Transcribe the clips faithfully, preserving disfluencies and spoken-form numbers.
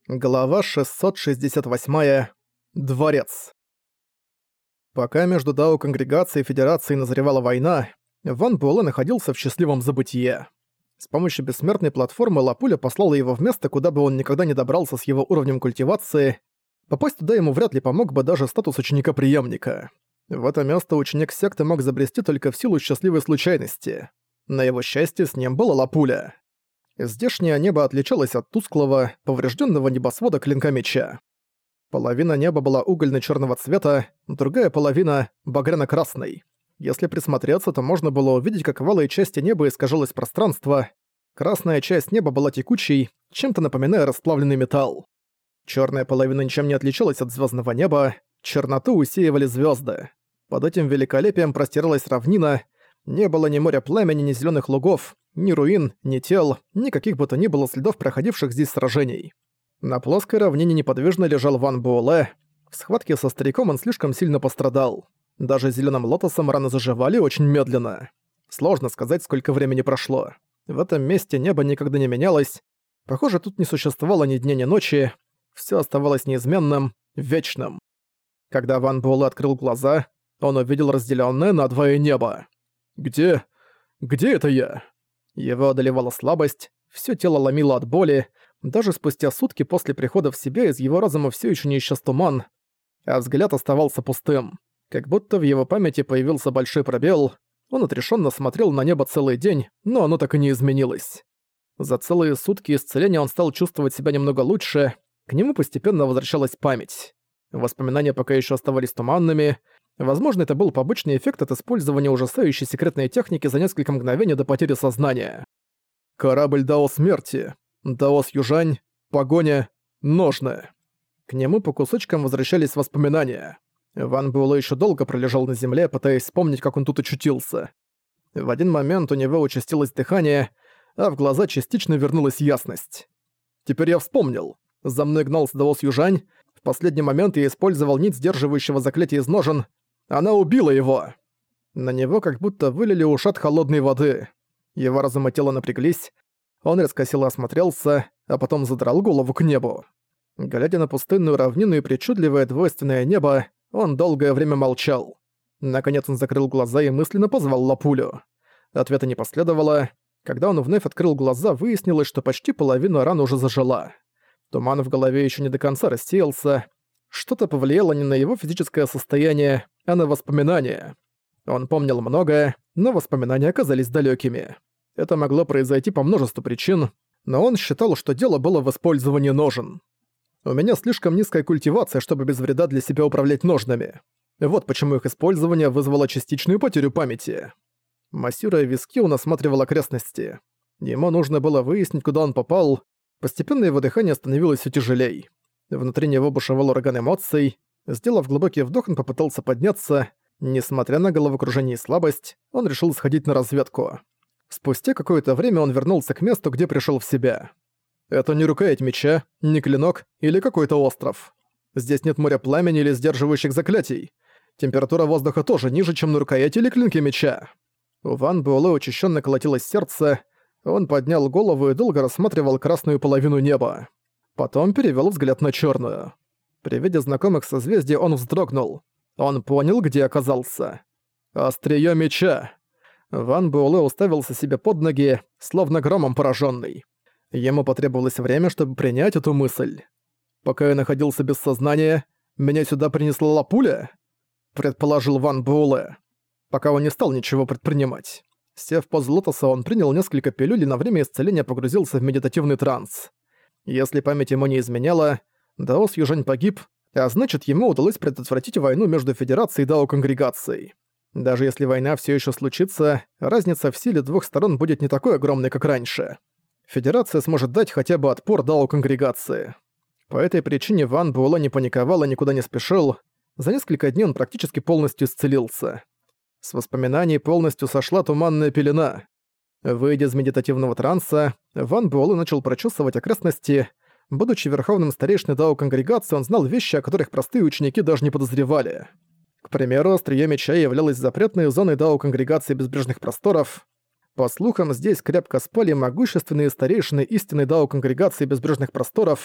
Глава шестьсот шестьдесят восемь. Дворец. Пока между Дао Конгрегацией и Федерацией назревала война, Ван Буэлэ находился в счастливом забытие. С помощью бессмертной платформы Лапуля послала его в место, куда бы он никогда не добрался с его уровнем культивации. Попасть туда ему вряд ли помог бы даже статус ученика-преемника. В это место ученик секты мог забрести только в силу счастливой случайности. На его счастье с ним была Лапуля. Здешнее небо отличалось от тусклого, поврежденного небосвода клинка меча. Половина неба была угольно-черного цвета, другая половина — багряно-красной. Если присмотреться, то можно было увидеть, как в алой части неба искажалось пространство. Красная часть неба была текучей, чем-то напоминая расплавленный металл. Черная половина ничем не отличалась от звездного неба, черноту усеивали звезды. Под этим великолепием простиралась равнина, не было ни моря пламени, ни зеленых лугов, ни руин, ни тел, никаких бы то ни было следов проходивших здесь сражений. На плоской равнине неподвижно лежал Ван Буэлэ. В схватке со стариком он слишком сильно пострадал. Даже зеленым лотосом раны заживали очень медленно. Сложно сказать, сколько времени прошло. В этом месте небо никогда не менялось. Похоже, тут не существовало ни дня, ни ночи. Всё оставалось неизменным, вечным. Когда Ван Буэлэ открыл глаза, он увидел разделённое надвое небо. «Где? Где это я?» Его одолевала слабость, всё тело ломило от боли, даже спустя сутки после прихода в себя из его разума всё ещё не исчез туман, а взгляд оставался пустым, как будто в его памяти появился большой пробел. Он отрешённо смотрел на небо целый день, но оно так и не изменилось. За целые сутки исцеления он стал чувствовать себя немного лучше, к нему постепенно возвращалась память. Воспоминания пока ещё оставались туманными. Возможно, это был побочный эффект от использования ужасающей секретной техники за несколько мгновений до потери сознания. Корабль Дао Смерти, Даос Южань, погоня, ножны. К нему по кусочкам возвращались воспоминания. Ван Буэлэ ещё долго пролежал на земле, пытаясь вспомнить, как он тут очутился. В один момент у него участилось дыхание, а в глаза частично вернулась ясность. Теперь я вспомнил. За мной гнался Даос Южань. В последний момент я использовал нить сдерживающего заклятия из ножен. Она убила его. На него как будто вылили ушат холодной воды. Его разум и тело напряглись. Он раскосило осмотрелся, а потом задрал голову к небу. Глядя на пустынную равнину и причудливое двойственное небо, он долгое время молчал. Наконец он закрыл глаза и мысленно позвал Лапулю. Ответа не последовало. Когда он вновь открыл глаза, выяснилось, что почти половина ран уже зажила. Туман в голове ещё не до конца рассеялся. Что-то повлияло не на его физическое состояние, а на воспоминания. Он помнил многое, но воспоминания оказались далёкими. Это могло произойти по множеству причин, но он считал, что дело было в использовании ножен. У меня слишком низкая культивация, чтобы без вреда для себя управлять ножнами. Вот почему их использование вызвало частичную потерю памяти. Массируя виски, он осматривал окрестности. Ему нужно было выяснить, куда он попал. Постепенно его дыхание становилось всё тяжелей. Внутри него бушевал ураган эмоций. Сделав глубокий вдох, он попытался подняться. Несмотря на головокружение и слабость, он решил сходить на разведку. Спустя какое-то время он вернулся к месту, где пришёл в себя. Это не рукоять меча, не клинок или какой-то остров. Здесь нет моря пламени или сдерживающих заклятий. Температура воздуха тоже ниже, чем на рукояти или клинке меча. У Ван Буэлэ учащённо колотилось сердце. Он поднял голову и долго рассматривал красную половину неба. Потом перевёл взгляд на чёрную. При виде знакомых созвездий он вздрогнул. Он понял, где оказался. Остриё меча. Ван Буэлэ уставился себе под ноги, словно громом поражённый. Ему потребовалось время, чтобы принять эту мысль. Пока я находился без сознания, меня сюда принесла Лапуля? Предположил Ван Буэлэ. Пока он не стал ничего предпринимать. Сев в позу лотоса, он принял несколько пилюль и на время исцеления погрузился в медитативный транс. Если память ему не изменяла, Даос Южань погиб, а значит, ему удалось предотвратить войну между Федерацией и Дао Конгрегацией. Даже если война всё ещё случится, разница в силе двух сторон будет не такой огромной, как раньше. Федерация сможет дать хотя бы отпор Дао Конгрегации. По этой причине Ван Буэлэ не паниковал и никуда не спешил. За несколько дней он практически полностью исцелился. С воспоминаний полностью сошла туманная пелена. Выйдя из медитативного транса, Ван Буэлэ начал прочесывать окрестности. Будучи верховным старейшиной Дао Конгрегации, он знал вещи, о которых простые ученики даже не подозревали. К примеру, острие меча являлось запретной зоной Дао Конгрегации Безбрежных Просторов. По слухам, здесь крепко спали могущественные старейшины истинной Дао Конгрегации Безбрежных Просторов.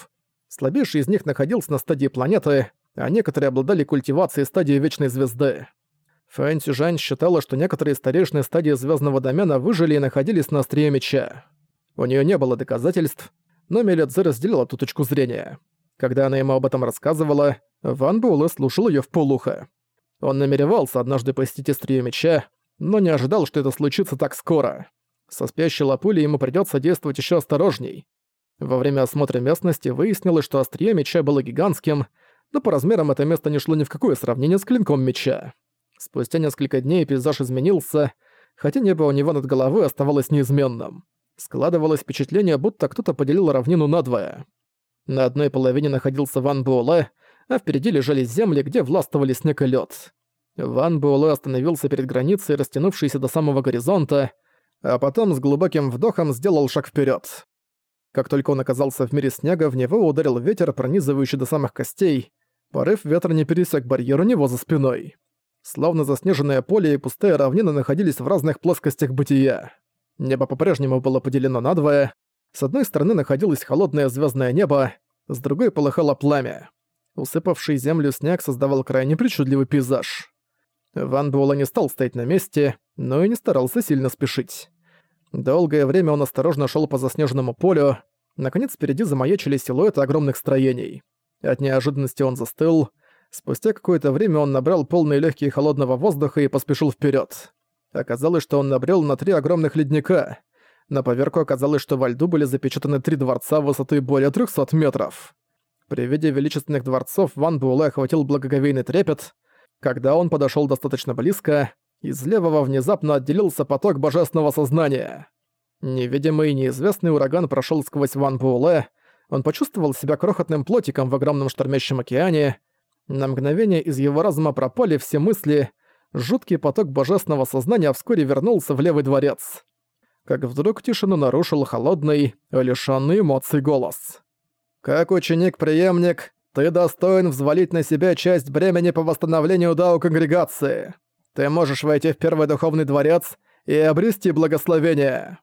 Слабейший из них находился на стадии планеты, а некоторые обладали культивацией стадии Вечной Звезды. Фэн Цзюжань считала, что некоторые старейшины стадии Звездного Домена выжили и находились на острие меча. У нее не было доказательств, но Мелядзе разделила ту точку зрения. Когда она ему об этом рассказывала, Ван Буэлэ слушал ее вполуха. Он намеревался однажды посетить острие меча, но не ожидал, что это случится так скоро. Со спящей лапулей ему придется действовать еще осторожней. Во время осмотра местности выяснилось, что острие меча было гигантским, но по размерам это место не шло ни в какое сравнение с клинком меча. Спустя несколько дней пейзаж изменился, хотя небо у него над головой оставалось неизменным. Складывалось впечатление, будто кто-то поделил равнину надвое. На одной половине находился Ван Буэлэ, а впереди лежали земли, где властвовали снег и лёд. Ван Буэлэ остановился перед границей, растянувшейся до самого горизонта, а потом с глубоким вдохом сделал шаг вперед. Как только он оказался в мире снега, в него ударил ветер, пронизывающий до самых костей. Порыв ветра не пересек барьер у него за спиной. Словно заснеженное поле и пустая равнина находились в разных плоскостях бытия. Небо по-прежнему было поделено надвое. С одной стороны находилось холодное звездное небо, с другой полыхало пламя. Усыпавший землю снег создавал крайне причудливый пейзаж. Ван Буэлэ не стал стоять на месте, но и не старался сильно спешить. Долгое время он осторожно шел по заснеженному полю. Наконец впереди замаячили силуэты огромных строений. От неожиданности он застыл. Спустя какое-то время он набрал полные легкие холодного воздуха и поспешил вперед. Оказалось, что он набрел на три огромных ледника. На поверку оказалось, что во льду были запечатаны три дворца высотой более трёхсот метров. При виде величественных дворцов Ван Буэлэ охватил благоговейный трепет. Когда он подошёл достаточно близко, из левого внезапно отделился поток божественного сознания. Невидимый и неизвестный ураган прошёл сквозь Ван Буэлэ. Он почувствовал себя крохотным плотиком в огромном штормящем океане. На мгновение из его разума пропали все мысли. Жуткий поток божественного сознания вскоре вернулся в Левый дворец. Как вдруг тишину нарушил холодный, лишённый эмоций голос. «Как ученик-преемник, ты достоин взвалить на себя часть бремени по восстановлению Дао-конгрегации. Ты можешь войти в Первый Духовный дворец и обрести благословение».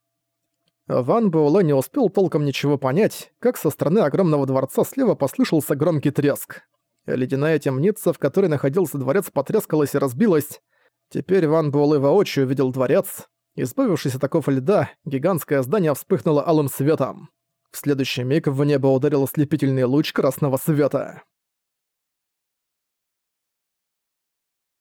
Ван Буэлэ не успел толком ничего понять, как со стороны огромного дворца слева послышался громкий треск. Ледяная темница, в которой находился дворец, потрескалась и разбилась. Теперь Ван Буэлэ воочию увидел дворец. Избавившись от оков льда, гигантское здание вспыхнуло алым светом. В следующий миг в небо ударил ослепительный луч красного света.